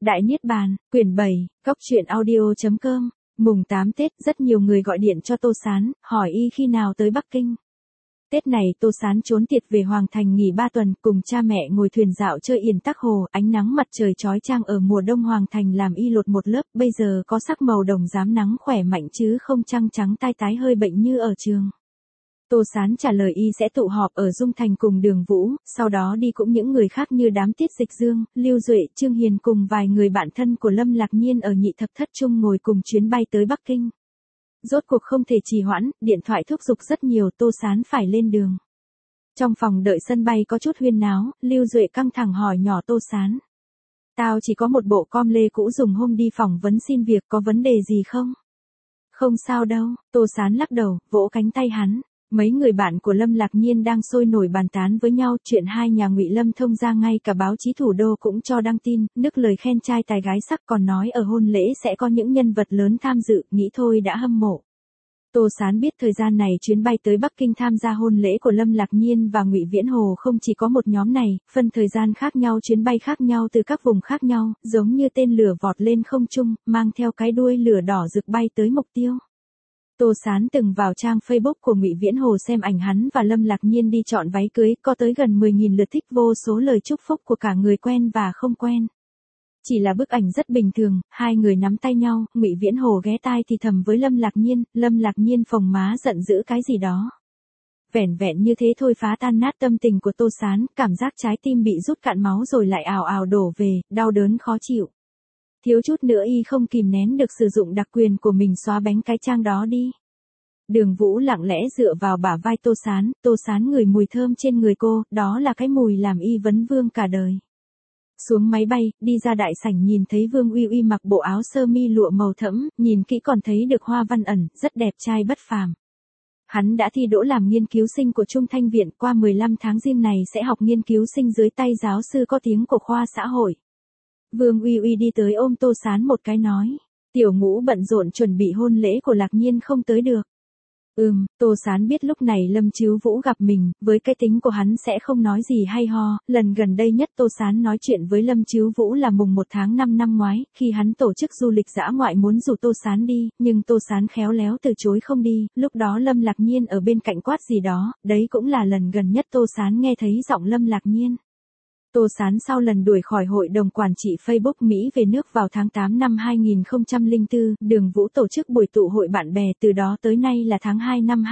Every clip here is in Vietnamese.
Đại Niết Bàn, quyển 7, Góc truyện audio.com. Mùng 8 Tết, rất nhiều người gọi điện cho Tô Sán, hỏi y khi nào tới Bắc Kinh. Tết này Tô Sán trốn tiệt về Hoàng Thành nghỉ 3 tuần, cùng cha mẹ ngồi thuyền dạo chơi Yên Tắc Hồ, ánh nắng mặt trời chói chang ở mùa đông Hoàng Thành làm y lột một lớp, bây giờ có sắc màu đồng rám nắng khỏe mạnh chứ không trăng trắng tai tái hơi bệnh như ở trường. Tô Sán trả lời y sẽ tụ họp ở Dung Thành cùng Đường Vũ, sau đó đi cũng những người khác như đám Tiết Dịch Dương, Lưu Duệ, Trương Hiền cùng vài người bạn thân của Lâm Lạc Nhiên ở Nhị Thập Thất chung ngồi cùng chuyến bay tới Bắc Kinh. Rốt cuộc không thể trì hoãn, điện thoại thúc giục rất nhiều, Tô Sán phải lên đường. Trong phòng đợi sân bay có chút huyên náo, Lưu Duệ căng thẳng hỏi nhỏ Tô Sán. Tao chỉ có một bộ com lê cũ dùng hôm đi phỏng vấn xin việc, có vấn đề gì không? Không sao đâu, Tô Sán lắc đầu, vỗ cánh tay hắn. Mấy người bạn của Lâm Lạc Nhiên đang sôi nổi bàn tán với nhau chuyện hai nhà Ngụy Lâm thông ra, ngay cả báo chí thủ đô cũng cho đăng tin, nức lời khen trai tài gái sắc, còn nói ở hôn lễ sẽ có những nhân vật lớn tham dự, nghĩ thôi đã hâm mộ. Tô Sán biết thời gian này chuyến bay tới Bắc Kinh tham gia hôn lễ của Lâm Lạc Nhiên và Ngụy Viễn Hồ không chỉ có một nhóm này, phân thời gian khác nhau, chuyến bay khác nhau từ các vùng khác nhau, giống như tên lửa vọt lên không trung, mang theo cái đuôi lửa đỏ rực bay tới mục tiêu. Tô Sán từng vào trang Facebook của Ngụy Viễn Hồ xem ảnh hắn và Lâm Lạc Nhiên đi chọn váy cưới, có tới gần 10.000 lượt thích, vô số lời chúc phúc của cả người quen và không quen. Chỉ là bức ảnh rất bình thường, hai người nắm tay nhau, Ngụy Viễn Hồ ghé tai thì thầm với Lâm Lạc Nhiên phồng má giận dữ cái gì đó. Vẻn vẹn như thế thôi phá tan nát tâm tình của Tô Sán, cảm giác trái tim bị rút cạn máu rồi lại ào ào đổ về, đau đớn khó chịu. Thiếu chút nữa y không kìm nén được sử dụng đặc quyền của mình xóa bánh cái trang đó đi. Đường Vũ lặng lẽ dựa vào bả vai Tô Sán ngửi mùi thơm trên người cô, đó là cái mùi làm y vấn vương cả đời. Xuống máy bay, đi ra đại sảnh nhìn thấy Vương Uy Uy mặc bộ áo sơ mi lụa màu thẫm, nhìn kỹ còn thấy được hoa văn ẩn, rất đẹp trai bất phàm. Hắn đã thi đỗ làm nghiên cứu sinh của Trung Thanh Viện, qua 15 tháng riêng này sẽ học nghiên cứu sinh dưới tay giáo sư có tiếng của khoa xã hội. Vương Uy Uy đi tới ôm Tô Sán một cái nói, Tiểu Ngũ bận rộn chuẩn bị hôn lễ của Lạc Nhiên không tới được. Tô Sán biết lúc này Lâm Chíu Vũ gặp mình, với cái tính của hắn sẽ không nói gì hay ho, lần gần đây nhất Tô Sán nói chuyện với Lâm Chíu Vũ là mùng 1 tháng 5 năm ngoái, khi hắn tổ chức du lịch dã ngoại muốn rủ Tô Sán đi, nhưng Tô Sán khéo léo từ chối không đi, lúc đó Lâm Lạc Nhiên ở bên cạnh quát gì đó, đấy cũng là lần gần nhất Tô Sán nghe thấy giọng Lâm Lạc Nhiên. Tô Sán sau lần đuổi khỏi hội đồng quản trị Facebook Mỹ về nước vào tháng 8 năm 2004, Đường Vũ tổ chức buổi tụ hội bạn bè, từ đó tới nay là tháng 2 năm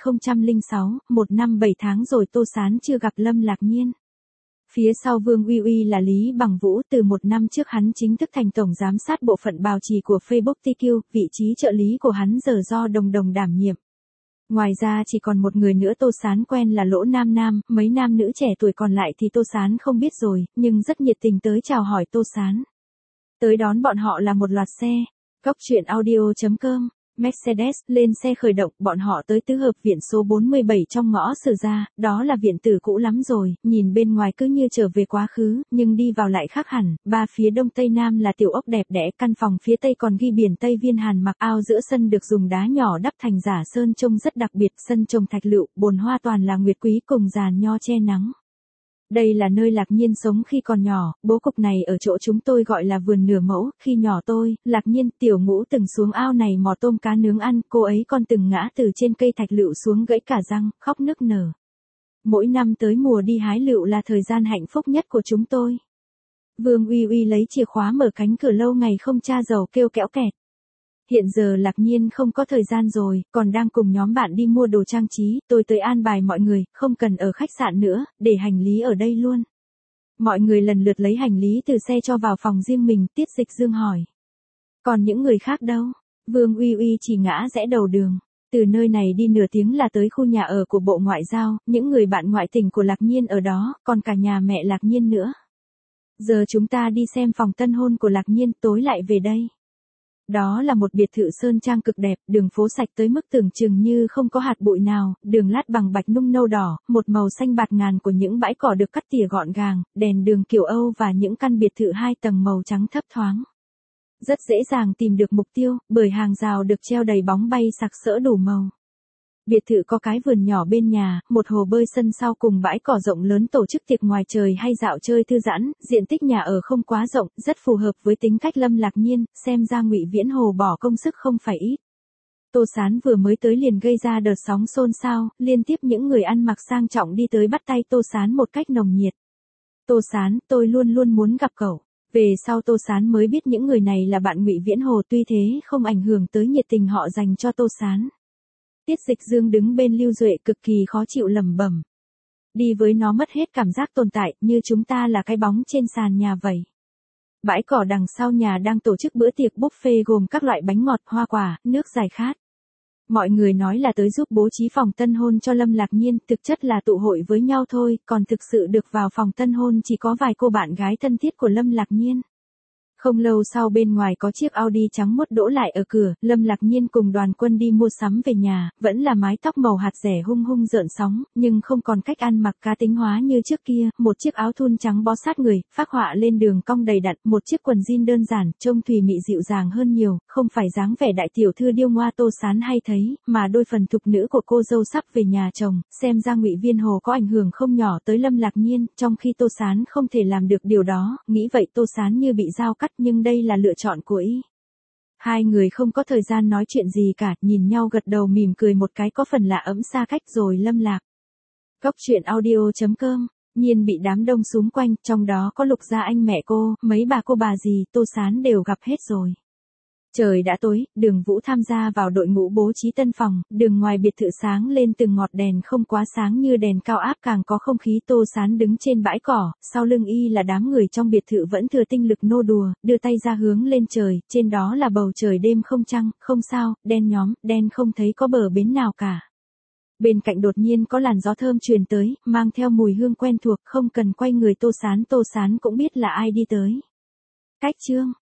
2006, 1 năm 7 tháng rồi Tô Sán chưa gặp Lâm Lạc Nhiên. Phía sau Vương Uy Uy là Lý Bằng Vũ, từ 1 năm trước hắn chính thức thành tổng giám sát bộ phận báo chí của Facebook TQ, vị trí trợ lý của hắn giờ do Đồng Đồng đảm nhiệm. Ngoài ra chỉ còn một người nữa Tô Sán quen là Lỗ Nam Nam, mấy nam nữ trẻ tuổi còn lại thì Tô Sán không biết rồi, nhưng rất nhiệt tình tới chào hỏi Tô Sán. Tới đón bọn họ là một loạt xe. Góc truyện audio.com, Mercedes, lên xe khởi động, bọn họ tới tứ hợp viện số 47 trong ngõ Sử Gia, đó là viện tử cũ lắm rồi, nhìn bên ngoài cứ như trở về quá khứ, nhưng đi vào lại khác hẳn, ba phía đông tây nam là tiểu ốc đẹp đẽ, căn phòng phía tây còn ghi biển Tây Viên Hàn Mặc, ao giữa sân được dùng đá nhỏ đắp thành giả sơn trông rất đặc biệt, sân trồng thạch lựu, bồn hoa toàn là nguyệt quý cùng giàn nho che nắng. Đây là nơi Lạc Nhiên sống khi còn nhỏ, bố cục này ở chỗ chúng tôi gọi là vườn nửa mẫu, khi nhỏ tôi, Lạc Nhiên, Tiểu Ngũ từng xuống ao này mò tôm cá nướng ăn, cô ấy còn từng ngã từ trên cây thạch lựu xuống gãy cả răng, khóc nức nở. Mỗi năm tới mùa đi hái lựu là thời gian hạnh phúc nhất của chúng tôi. Vương Uy Uy lấy chìa khóa mở cánh cửa lâu ngày không tra dầu kêu kẽo kẹt. Hiện giờ Lạc Nhiên không có thời gian rồi, còn đang cùng nhóm bạn đi mua đồ trang trí, tôi tới an bài mọi người, không cần ở khách sạn nữa, để hành lý ở đây luôn. Mọi người lần lượt lấy hành lý từ xe cho vào phòng riêng mình, Tiết Dịch Dương hỏi. Còn những người khác đâu? Vương Uy Uy chỉ ngã rẽ đầu đường. Từ nơi này đi nửa tiếng là tới khu nhà ở của Bộ Ngoại giao, những người bạn ngoại tình của Lạc Nhiên ở đó, còn cả nhà mẹ Lạc Nhiên nữa. Giờ chúng ta đi xem phòng tân hôn của Lạc Nhiên, tối lại về đây. Đó là một biệt thự sơn trang cực đẹp, đường phố sạch tới mức tưởng chừng như không có hạt bụi nào, đường lát bằng bạch nung nâu đỏ, một màu xanh bạt ngàn của những bãi cỏ được cắt tỉa gọn gàng, đèn đường kiểu Âu và những căn biệt thự 2 tầng màu trắng thấp thoáng. Rất dễ dàng tìm được mục tiêu, bởi hàng rào được treo đầy bóng bay sặc sỡ đủ màu. Biệt thự có cái vườn nhỏ bên nhà, một hồ bơi sân sau cùng bãi cỏ rộng lớn tổ chức tiệc ngoài trời hay dạo chơi thư giãn, diện tích nhà ở không quá rộng, rất phù hợp với tính cách Lâm Lạc Nhiên, xem ra Ngụy Viễn Hồ bỏ công sức không phải ít. Tô Sán vừa mới tới liền gây ra đợt sóng xôn xao, liên tiếp những người ăn mặc sang trọng đi tới bắt tay Tô Sán một cách nồng nhiệt. Tô Sán, tôi luôn luôn muốn gặp cậu. Về sau Tô Sán mới biết những người này là bạn Ngụy Viễn Hồ, tuy thế không ảnh hưởng tới nhiệt tình họ dành cho Tô Sán. Tiết Dịch Dương đứng bên Lưu Duệ cực kỳ khó chịu lẩm bẩm. Đi với nó mất hết cảm giác tồn tại, như chúng ta là cái bóng trên sàn nhà vậy. Bãi cỏ đằng sau nhà đang tổ chức bữa tiệc buffet gồm các loại bánh ngọt, hoa quả, nước giải khát. Mọi người nói là tới giúp bố trí phòng tân hôn cho Lâm Lạc Nhiên, thực chất là tụ hội với nhau thôi, còn thực sự được vào phòng tân hôn chỉ có vài cô bạn gái thân thiết của Lâm Lạc Nhiên. Không lâu sau bên ngoài có chiếc Audi trắng muốt đỗ lại ở cửa, Lâm Lạc Nhiên cùng Đoàn Quân đi mua sắm về nhà, vẫn là mái tóc màu hạt rẻ hung hung rợn sóng, nhưng không còn cách ăn mặc cá tính hóa như trước kia, một chiếc áo thun trắng bó sát người, phác họa lên đường cong đầy đặn, một chiếc quần jean đơn giản, trông thùy mị dịu dàng hơn nhiều, không phải dáng vẻ đại tiểu thư điêu ngoa Tô Sán hay thấy, mà đôi phần thục nữ của cô dâu sắp về nhà chồng, xem ra Ngụy Viễn Hồ có ảnh hưởng không nhỏ tới Lâm Lạc Nhiên, trong khi Tô Sán không thể làm được điều đó, nghĩ vậy Tô Sán như bị dao cắt nhưng đây là lựa chọn của y. Hai người không có thời gian nói chuyện gì cả, nhìn nhau gật đầu mỉm cười một cái có phần lạ ấm xa cách rồi lâm lạc. Cốc truyện audio.com, Nhiên bị đám đông xúm quanh, trong đó có Lục Gia Anh mẹ cô, mấy bà cô bà dì, Tô Sán đều gặp hết rồi. Trời đã tối, Đường Vũ tham gia vào đội ngũ bố trí tân phòng, đường ngoài biệt thự sáng lên từng ngọt đèn không quá sáng như đèn cao áp càng có không khí. Tô Sán đứng trên bãi cỏ, sau lưng y là đám người trong biệt thự vẫn thừa tinh lực nô đùa, đưa tay ra hướng lên trời, trên đó là bầu trời đêm không trăng, không sao, đen nhóm, đen không thấy có bờ bến nào cả. Bên cạnh đột nhiên có làn gió thơm truyền tới, mang theo mùi hương quen thuộc, không cần quay người Tô Sán cũng biết là ai đi tới. Cách chương